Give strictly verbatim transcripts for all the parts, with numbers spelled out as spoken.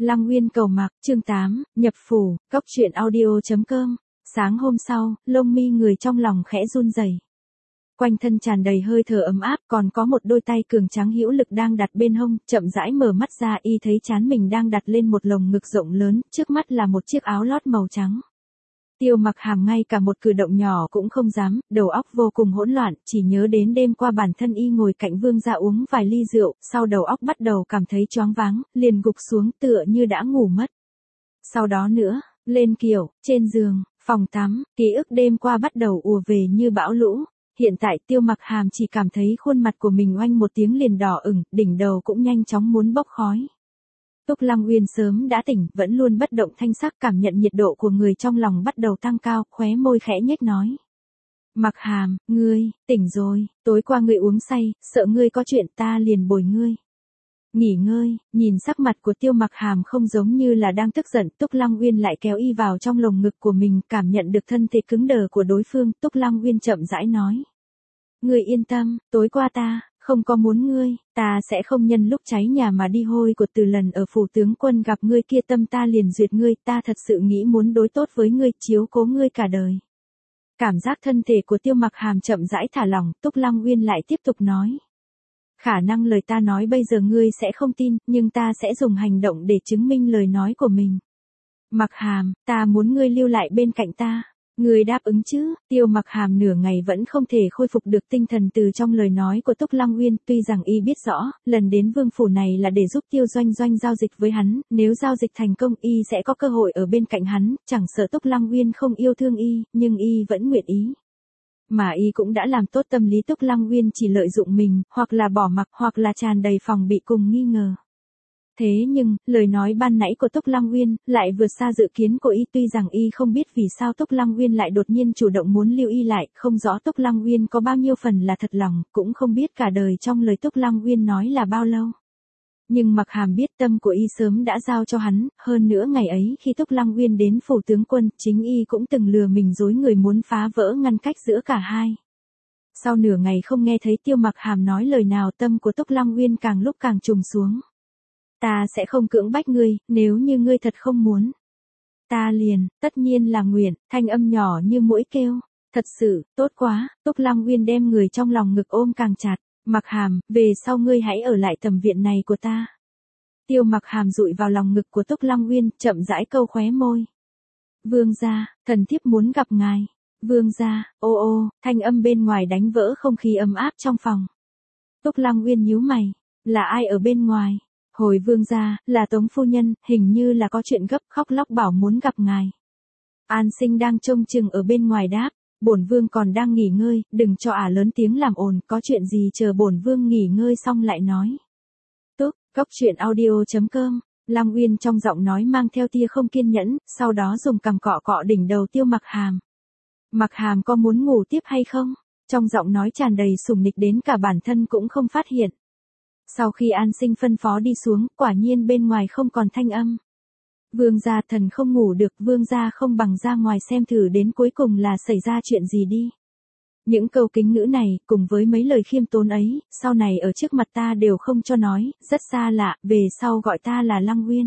Lăng Uyên cầu mặc, chương tám, nhập phủ, cốc truyện audio chấm com. Sáng hôm sau, lông mi người trong lòng khẽ run rẩy. Quanh thân tràn đầy hơi thở ấm áp, còn có một đôi tay cường tráng hữu lực đang đặt bên hông, chậm rãi mở mắt ra, y thấy trán mình đang đặt lên một lồng ngực rộng lớn, trước mắt là một chiếc áo lót màu trắng. Tiêu Mặc Hàm ngay cả một cử động nhỏ cũng không dám, đầu óc vô cùng hỗn loạn, chỉ nhớ đến đêm qua bản thân y ngồi cạnh Vương gia uống vài ly rượu, sau đầu óc bắt đầu cảm thấy choáng váng, liền gục xuống tựa như đã ngủ mất. Sau đó nữa, lên kiệu, trên giường, phòng tắm, ký ức đêm qua bắt đầu ùa về như bão lũ. Hiện tại Tiêu Mặc Hàm chỉ cảm thấy khuôn mặt của mình oanh một tiếng liền đỏ ửng, đỉnh đầu cũng nhanh chóng muốn bốc khói. Túc Lăng Uyên sớm đã tỉnh, vẫn luôn bất động thanh sắc, cảm nhận nhiệt độ của người trong lòng bắt đầu tăng cao, khóe môi khẽ nhếch nói. Mặc Hàm, ngươi, tỉnh rồi, tối qua ngươi uống say, sợ ngươi có chuyện ta liền bồi ngươi. Nghỉ ngơi, nhìn sắc mặt của Tiêu Mặc Hàm không giống như là đang tức giận, Túc Lăng Uyên lại kéo y vào trong lồng ngực của mình, cảm nhận được thân thể cứng đờ của đối phương, Túc Lăng Uyên chậm rãi nói. Ngươi yên tâm, tối qua ta, không có muốn ngươi, ta sẽ không nhân lúc cháy nhà mà đi hôi của từ lần ở phủ tướng quân gặp ngươi kia tâm ta liền duyệt ngươi, ta thật sự nghĩ muốn đối tốt với ngươi, chiếu cố ngươi cả đời. Cảm giác thân thể của Tiêu Mặc Hàm chậm rãi thả lỏng, Túc Lăng Uyên lại tiếp tục nói. Khả năng lời ta nói bây giờ ngươi sẽ không tin, nhưng ta sẽ dùng hành động để chứng minh lời nói của mình. Mặc Hàm, ta muốn ngươi lưu lại bên cạnh ta. Ngươi đáp ứng chứ? Tiêu Mặc Hàm nửa ngày vẫn không thể khôi phục được tinh thần từ trong lời nói của Túc Lăng Uyên, tuy rằng y biết rõ, lần đến vương phủ này là để giúp Tiêu Doanh Doanh giao dịch với hắn, nếu giao dịch thành công y sẽ có cơ hội ở bên cạnh hắn, chẳng sợ Túc Lăng Uyên không yêu thương y, nhưng y vẫn nguyện ý. Mà y cũng đã làm tốt tâm lý Túc Lăng Uyên chỉ lợi dụng mình, hoặc là bỏ mặc, hoặc là tràn đầy phòng bị cùng nghi ngờ. Thế nhưng, lời nói ban nãy của Túc Lăng Uyên lại vượt xa dự kiến của y, tuy rằng y không biết vì sao Túc Lăng Uyên lại đột nhiên chủ động muốn lưu y lại, không rõ Túc Lăng Uyên có bao nhiêu phần là thật lòng, cũng không biết cả đời trong lời Túc Lăng Uyên nói là bao lâu. Nhưng Mặc Hàm biết tâm của y sớm đã giao cho hắn, hơn nữa ngày ấy khi Túc Lăng Uyên đến phủ tướng quân, chính y cũng từng lừa mình dối người muốn phá vỡ ngăn cách giữa cả hai. Sau nửa ngày không nghe thấy Tiêu Mặc Hàm nói lời nào, tâm của Túc Lăng Uyên càng lúc càng trùng xuống. Ta sẽ không cưỡng bách ngươi, nếu như ngươi thật không muốn. Ta liền, tất nhiên là nguyện, thanh âm nhỏ như muỗi kêu. Thật sự, tốt quá, Túc Lăng Uyên đem người trong lòng ngực ôm càng chặt. Mặc Hàm, về sau ngươi hãy ở lại tầm viện này của ta. Tiêu Mặc Hàm dụi vào lòng ngực của Túc Lăng Uyên, chậm rãi câu khóe môi. Vương gia, thần thiếp muốn gặp ngài. Vương gia, ô ô, thanh âm bên ngoài đánh vỡ không khí ấm áp trong phòng. Túc Lăng Uyên nhíu mày, là ai ở bên ngoài? Hồi vương gia, là Tống phu nhân, hình như là có chuyện gấp, khóc lóc bảo muốn gặp ngài. An Sinh đang trông chừng ở bên ngoài đáp, bổn vương còn đang nghỉ ngơi, đừng cho ả lớn tiếng làm ồn, có chuyện gì chờ bổn vương nghỉ ngơi xong lại nói. Túc, cốc truyện audio chấm com. Lăng Uyên trong giọng nói mang theo tia không kiên nhẫn, sau đó dùng cằm cọ cọ đỉnh đầu Tiêu Mặc Hàm. Mặc Hàm có muốn ngủ tiếp hay không? Trong giọng nói tràn đầy sủng nịch đến cả bản thân cũng không phát hiện. Sau khi An Sinh phân phó đi xuống, quả nhiên bên ngoài không còn thanh âm. Vương gia, thần không ngủ được, vương gia không bằng ra ngoài xem thử đến cuối cùng là xảy ra chuyện gì đi. Những câu kính ngữ này, cùng với mấy lời khiêm tốn ấy, sau này ở trước mặt ta đều không cho nói, rất xa lạ, về sau gọi ta là Lăng Uyên.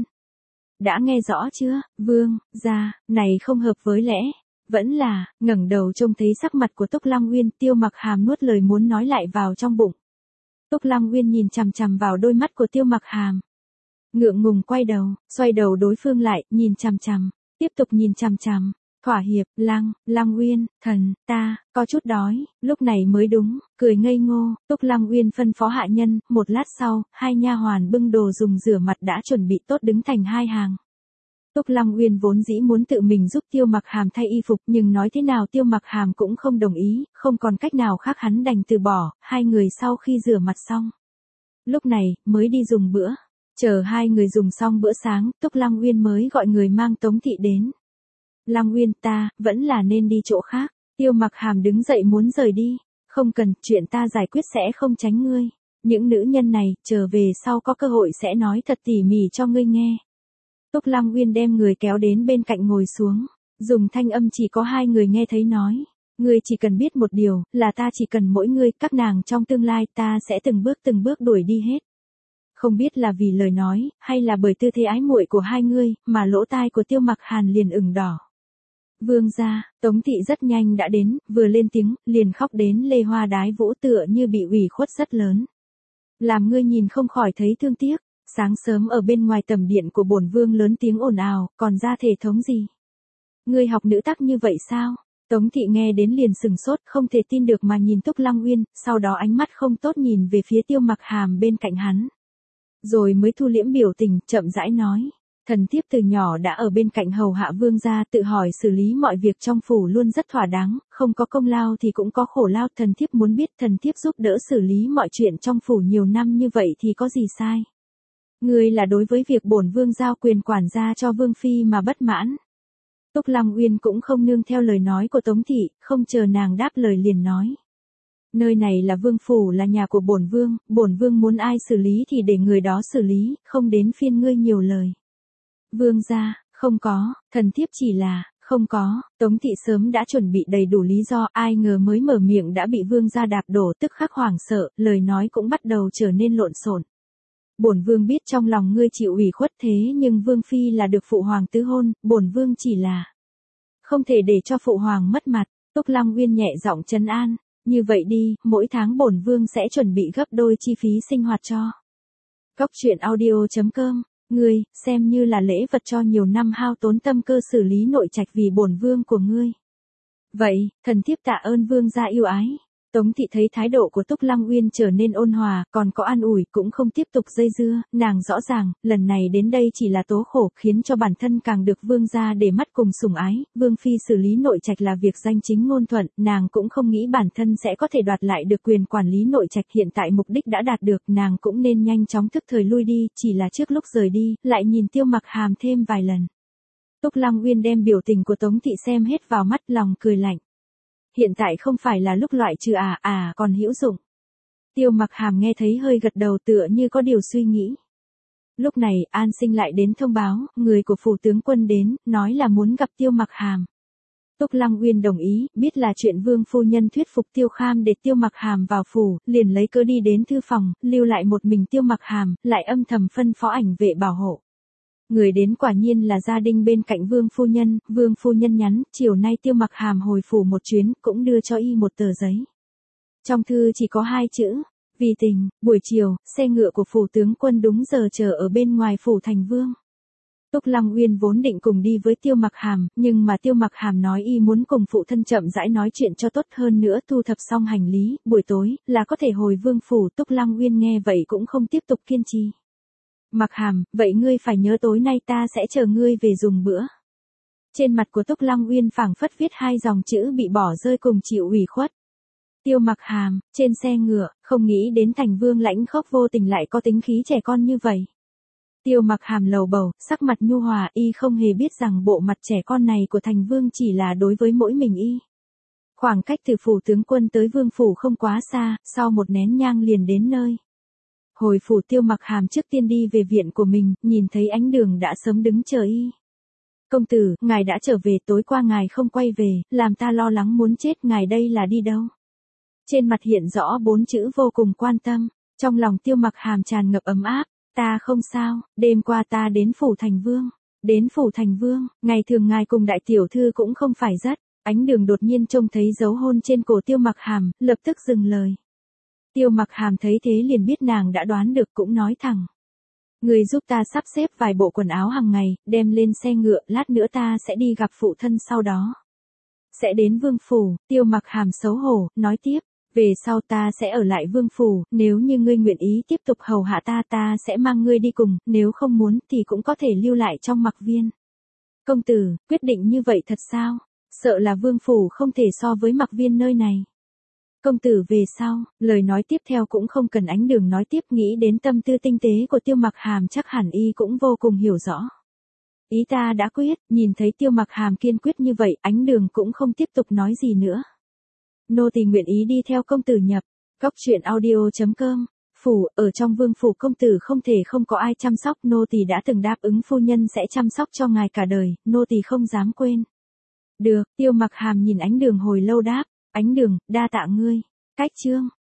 Đã nghe rõ chưa, vương gia, này không hợp với lẽ. Vẫn là, ngẩng đầu trông thấy sắc mặt của Túc Lăng Uyên, Tiêu Mặc Hàm nuốt lời muốn nói lại vào trong bụng. Túc Lăng Uyên nhìn chằm chằm vào đôi mắt của Tiêu Mặc Hàm. Ngượng ngùng quay đầu, xoay đầu đối phương lại, nhìn chằm chằm, tiếp tục nhìn chằm chằm, thỏa hiệp, Lăng, Lăng Uyên, thần, ta, có chút đói, lúc này mới đúng, cười ngây ngô, Túc Lăng Uyên phân phó hạ nhân, một lát sau, hai nha hoàn bưng đồ dùng rửa mặt đã chuẩn bị tốt đứng thành hai hàng. Túc Lăng Uyên vốn dĩ muốn tự mình giúp Tiêu Mặc Hàm thay y phục, nhưng nói thế nào Tiêu Mặc Hàm cũng không đồng ý, không còn cách nào khác hắn đành từ bỏ, hai người sau khi rửa mặt xong. Lúc này, mới đi dùng bữa. Chờ hai người dùng xong bữa sáng, Túc Lăng Uyên mới gọi người mang Tống thị đến. Lăng Uyên, ta, vẫn là nên đi chỗ khác. Tiêu Mặc Hàm đứng dậy muốn rời đi. Không cần, chuyện ta giải quyết sẽ không tránh ngươi. Những nữ nhân này, chờ về sau có cơ hội sẽ nói thật tỉ mỉ cho ngươi nghe. Túc Lăng Uyên đem người kéo đến bên cạnh ngồi xuống, dùng thanh âm chỉ có hai người nghe thấy nói. Ngươi chỉ cần biết một điều, là ta chỉ cần mỗi ngươi, các nàng trong tương lai ta sẽ từng bước từng bước đuổi đi hết. Không biết là vì lời nói, hay là bởi tư thế ái muội của hai người, mà lỗ tai của Tiêu Mặc Hàn liền ửng đỏ. Vương gia, Tống thị rất nhanh đã đến, vừa lên tiếng, liền khóc đến lê hoa đái vũ tựa như bị ủy khuất rất lớn. Làm ngươi nhìn không khỏi thấy thương tiếc, sáng sớm ở bên ngoài tầm điện của bổn vương lớn tiếng ồn ào, còn ra thể thống gì? Ngươi học nữ tắc như vậy sao? Tống thị nghe đến liền sừng sốt, không thể tin được mà nhìn Túc Lăng Uyên, sau đó ánh mắt không tốt nhìn về phía Tiêu Mặc Hàm bên cạnh hắn. Rồi mới thu liễm biểu tình, chậm rãi nói. Thần thiếp từ nhỏ đã ở bên cạnh hầu hạ vương gia, tự hỏi xử lý mọi việc trong phủ luôn rất thỏa đáng, không có công lao thì cũng có khổ lao. Thần thiếp muốn biết thần thiếp giúp đỡ xử lý mọi chuyện trong phủ nhiều năm như vậy thì có gì sai? Ngươi là đối với việc bổn vương giao quyền quản gia cho vương phi mà bất mãn. Túc Lăng Uyên cũng không nương theo lời nói của Tống thị, không chờ nàng đáp lời liền nói. Nơi này là vương phủ, là nhà của bổn vương, bổn vương muốn ai xử lý thì để người đó xử lý, không đến phiên ngươi nhiều lời. Vương gia, không có, thần thiếp chỉ là, không có. Tống thị sớm đã chuẩn bị đầy đủ lý do, ai ngờ mới mở miệng đã bị vương gia đạp đổ, tức khắc hoảng sợ, lời nói cũng bắt đầu trở nên lộn xộn. Bổn vương biết trong lòng ngươi chịu ủy khuất, thế nhưng vương phi là được phụ hoàng tứ hôn, bổn vương chỉ là không thể để cho phụ hoàng mất mặt. Túc Lăng Uyên nhẹ giọng trấn an, như vậy đi, mỗi tháng bổn vương sẽ chuẩn bị gấp đôi chi phí sinh hoạt cho. Cốc truyện audio chấm com, ngươi, xem như là lễ vật cho nhiều năm hao tốn tâm cơ xử lý nội trạch vì bổn vương của ngươi. Vậy, thần thiếp tạ ơn vương gia yêu ái. Tống thị thấy thái độ của Túc Lăng Uyên trở nên ôn hòa, còn có an ủi, cũng không tiếp tục dây dưa, nàng rõ ràng, lần này đến đây chỉ là tố khổ, khiến cho bản thân càng được vương gia để mắt cùng sủng ái. Vương phi xử lý nội trạch là việc danh chính ngôn thuận, nàng cũng không nghĩ bản thân sẽ có thể đoạt lại được quyền quản lý nội trạch. Hiện tại mục đích đã đạt được, nàng cũng nên nhanh chóng thức thời lui đi, chỉ là trước lúc rời đi, lại nhìn Tiêu Mặc Hàm thêm vài lần. Túc Lăng Uyên đem biểu tình của Tống thị xem hết vào mắt, lòng cười lạnh. Hiện tại không phải là lúc loại trừ à, à, còn hữu dụng. Tiêu Mặc Hàm nghe thấy hơi gật đầu tựa như có điều suy nghĩ. Lúc này, An Sinh lại đến thông báo, người của phủ tướng quân đến, nói là muốn gặp Tiêu Mặc Hàm. Túc Lăng Uyên đồng ý, biết là chuyện vương phu nhân thuyết phục Tiêu Kham để Tiêu Mặc Hàm vào phủ, liền lấy cớ đi đến thư phòng, lưu lại một mình Tiêu Mặc Hàm, lại âm thầm phân phó ảnh vệ bảo hộ. Người đến quả nhiên là gia đình bên cạnh vương phu nhân, vương phu nhân nhắn, chiều nay Tiêu Mặc Hàm hồi phủ một chuyến, cũng đưa cho y một tờ giấy. Trong thư chỉ có hai chữ, vì tình. Buổi chiều, xe ngựa của phủ tướng quân đúng giờ chờ ở bên ngoài phủ thành vương. Túc Lăng Uyên vốn định cùng đi với Tiêu Mặc Hàm, nhưng mà Tiêu Mặc Hàm nói y muốn cùng phụ thân chậm rãi nói chuyện cho tốt hơn nữa, thu thập xong hành lý, buổi tối, là có thể hồi vương phủ. Túc Lăng Uyên nghe vậy cũng không tiếp tục kiên trì. Mặc Hàm, vậy ngươi phải nhớ tối nay ta sẽ chờ ngươi về dùng bữa. Trên mặt của Túc Lăng Uyên phảng phất viết hai dòng chữ bị bỏ rơi cùng chịu ủy khuất. Tiêu Mặc Hàm, trên xe ngựa, không nghĩ đến thành vương lãnh khốc vô tình lại có tính khí trẻ con như vậy. Tiêu Mặc Hàm lầu bầu, sắc mặt nhu hòa, y không hề biết rằng bộ mặt trẻ con này của thành vương chỉ là đối với mỗi mình y. Khoảng cách từ phủ tướng quân tới vương phủ không quá xa, sau một nén nhang liền đến nơi. Hồi phủ Tiêu Mặc Hàm trước tiên đi về viện của mình, nhìn thấy Ánh Đường đã sớm đứng chờ y. Công tử, ngài đã trở về, tối qua ngài không quay về, làm ta lo lắng muốn chết, ngài đây là đi đâu? Trên mặt hiện rõ bốn chữ vô cùng quan tâm, trong lòng Tiêu Mặc Hàm tràn ngập ấm áp, ta không sao, đêm qua ta đến phủ thành vương. Đến phủ thành vương, ngày thường ngài cùng đại tiểu thư cũng không phải rất. Ánh Đường đột nhiên trông thấy dấu hôn trên cổ Tiêu Mặc Hàm, lập tức dừng lời. Tiêu Mặc Hàm thấy thế liền biết nàng đã đoán được, cũng nói thẳng. Người giúp ta sắp xếp vài bộ quần áo hàng ngày, đem lên xe ngựa, lát nữa ta sẽ đi gặp phụ thân sau đó. Sẽ đến vương phủ. Tiêu Mặc Hàm xấu hổ, nói tiếp, về sau ta sẽ ở lại vương phủ, nếu như ngươi nguyện ý tiếp tục hầu hạ ta ta sẽ mang ngươi đi cùng, nếu không muốn thì cũng có thể lưu lại trong Mặc Viên. Công tử, quyết định như vậy thật sao? Sợ là vương phủ không thể so với Mặc Viên nơi này. Công tử về sau, lời nói tiếp theo cũng không cần Ánh Đường nói tiếp, nghĩ đến tâm tư tinh tế của Tiêu Mặc Hàm chắc hẳn y cũng vô cùng hiểu rõ. Ý ta đã quyết, nhìn thấy Tiêu Mặc Hàm kiên quyết như vậy, Ánh Đường cũng không tiếp tục nói gì nữa. Nô tỳ nguyện ý đi theo công tử nhập. Cốc truyện audio chấm com. Phủ, ở trong vương phủ công tử không thể không có ai chăm sóc, nô tỳ đã từng đáp ứng phu nhân sẽ chăm sóc cho ngài cả đời, nô tỳ không dám quên. Được, Tiêu Mặc Hàm nhìn Ánh Đường hồi lâu đáp, Ánh Đường, đa tạ ngươi. Cách chương.